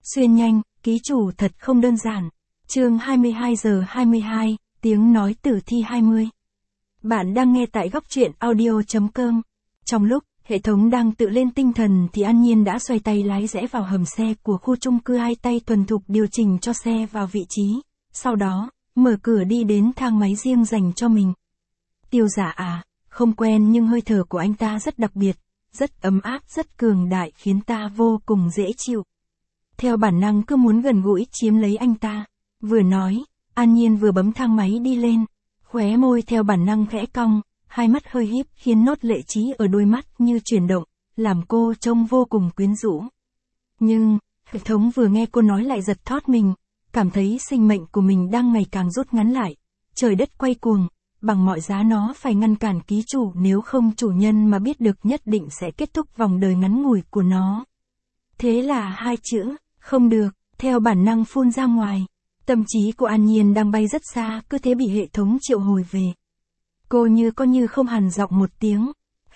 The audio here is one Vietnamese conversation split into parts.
Xuyên nhanh, ký chủ thật không đơn giản. Chương 22 giờ 22, tiếng nói tử thi 20. Bạn đang nghe tại góc truyện audio.com. Trong lúc hệ thống đang tự lên tinh thần thì An Nhiên đã xoay tay lái rẽ vào hầm xe của khu chung cư, hai tay thuần thục điều chỉnh cho xe vào vị trí. Sau đó, mở cửa đi đến thang máy riêng dành cho mình. Tiêu Giả à, không quen nhưng hơi thở của anh ta rất đặc biệt, rất ấm áp, rất cường đại khiến ta vô cùng dễ chịu. Theo bản năng cứ muốn gần gũi chiếm lấy anh ta. Vừa nói, An Nhiên vừa bấm thang máy đi lên. Khóe môi theo bản năng khẽ cong, hai mắt hơi híp khiến nốt lệ trí ở đôi mắt như chuyển động, làm cô trông vô cùng quyến rũ. Nhưng, hệ thống vừa nghe cô nói lại giật thót mình, cảm thấy sinh mệnh của mình đang ngày càng rút ngắn lại. Trời đất quay cuồng, bằng mọi giá nó phải ngăn cản ký chủ, nếu không chủ nhân mà biết được nhất định sẽ kết thúc vòng đời ngắn ngủi của nó. Thế là hai chữ, không được, theo bản năng phun ra ngoài. Tâm trí của An Nhiên đang bay rất xa, cứ thế bị hệ thống triệu hồi về. Cô như không hằn giọng một tiếng.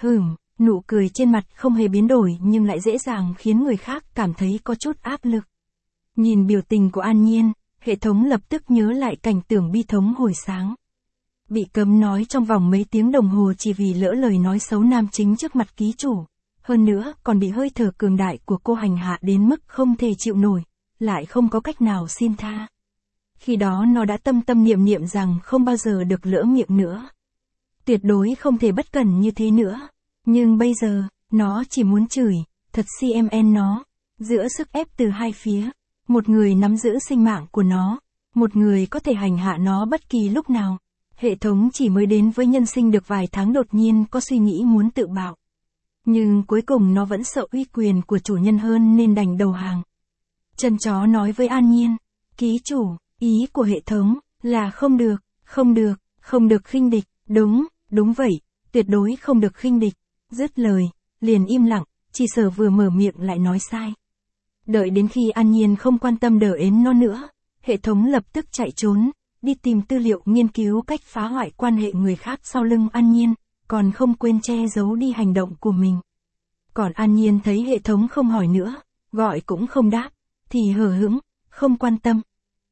Nụ cười trên mặt không hề biến đổi nhưng lại dễ dàng khiến người khác cảm thấy có chút áp lực. Nhìn biểu tình của An Nhiên, hệ thống lập tức nhớ lại cảnh tượng bi thống hồi sáng. Bị cấm nói trong vòng mấy tiếng đồng hồ chỉ vì lỡ lời nói xấu nam chính trước mặt ký chủ. Hơn nữa còn bị hơi thở cường đại của cô hành hạ đến mức không thể chịu nổi, lại không có cách nào xin tha. Khi đó nó đã tâm niệm rằng không bao giờ được lỡ miệng nữa. Tuyệt đối không thể bất cẩn như thế nữa. Nhưng bây giờ, nó chỉ muốn chửi, thật CMN nó. Giữa sức ép từ hai phía, một người nắm giữ sinh mạng của nó, một người có thể hành hạ nó bất kỳ lúc nào. Hệ thống chỉ mới đến với nhân sinh được vài tháng đột nhiên có suy nghĩ muốn tự bạo. Nhưng cuối cùng nó vẫn sợ uy quyền của chủ nhân hơn nên đành đầu hàng. Chân chó nói với An Nhiên, ký chủ, ý của hệ thống là không được khinh địch, đúng vậy, tuyệt đối không được khinh địch. Dứt lời, liền im lặng, chỉ sợ vừa mở miệng lại nói sai. Đợi đến khi An Nhiên không quan tâm đờ ến nó nữa, hệ thống lập tức chạy trốn, đi tìm tư liệu nghiên cứu cách phá hoại quan hệ người khác sau lưng An Nhiên, còn không quên che giấu đi hành động của mình. Còn An Nhiên thấy hệ thống không hỏi nữa, gọi cũng không đáp, thì hờ hững, không quan tâm.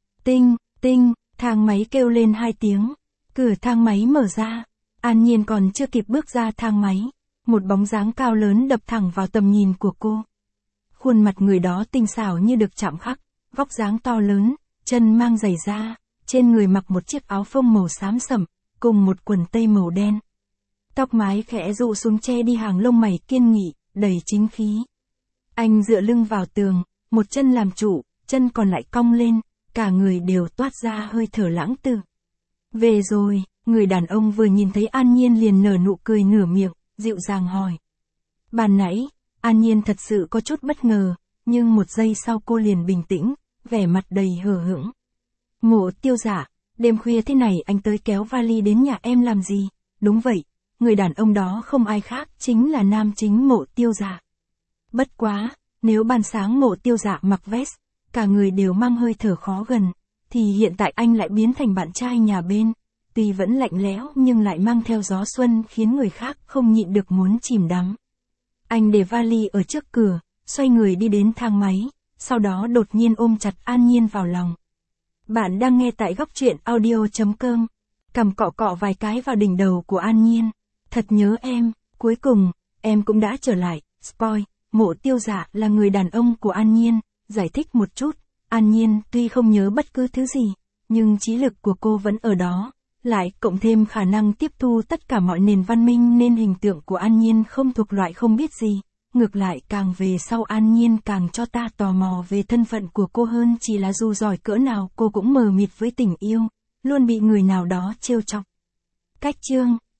Tinh, thang máy kêu lên 2 tiếng. Cửa thang máy mở ra. An Nhiên còn chưa kịp bước ra thang máy. Một bóng dáng cao lớn đập thẳng vào tầm nhìn của cô. Khuôn mặt người đó tinh xảo như được chạm khắc, vóc dáng to lớn, chân mang giày da, trên người mặc một chiếc áo phông màu xám sẫm, cùng một quần tây màu đen. Tóc mái khẽ rụ xuống che đi hàng lông mày kiên nghị, đầy chính khí. Anh dựa lưng vào tường, một chân làm trụ, chân còn lại cong lên, cả người đều toát ra hơi thở lãng tử. Về rồi, người đàn ông vừa nhìn thấy An Nhiên liền nở nụ cười nửa miệng, dịu dàng hỏi. Ban nãy, An Nhiên thật sự có chút bất ngờ, nhưng một giây sau cô liền bình tĩnh, vẻ mặt đầy hờ hững. Mộ Tiêu Giả, đêm khuya thế này anh tới kéo vali đến nhà em làm gì? Đúng vậy, người đàn ông đó không ai khác chính là nam chính Mộ Tiêu Giả. Bất quá, nếu ban sáng Mộ Tiêu Giả mặc vest, cả người đều mang hơi thở khó gần, thì hiện tại anh lại biến thành bạn trai nhà bên, tuy vẫn lạnh lẽo nhưng lại mang theo gió xuân khiến người khác không nhịn được muốn chìm đắm. Anh để vali ở trước cửa, xoay người đi đến thang máy, sau đó đột nhiên ôm chặt An Nhiên vào lòng. Bạn đang nghe tại góc truyện audio.com. Cầm cọ vài cái vào đỉnh đầu của An Nhiên. Thật nhớ em, cuối cùng, em cũng đã trở lại. Spoil, Mộ Tiêu Giả là người đàn ông của An Nhiên. Giải thích một chút, An Nhiên tuy không nhớ bất cứ thứ gì, nhưng trí lực của cô vẫn ở đó, lại cộng thêm khả năng tiếp thu tất cả mọi nền văn minh nên hình tượng của An Nhiên không thuộc loại không biết gì. Ngược lại càng về sau An Nhiên càng cho ta tò mò về thân phận của cô hơn, chỉ là dù giỏi cỡ nào cô cũng mờ mịt với tình yêu, luôn bị người nào đó trêu chọc. Cách chương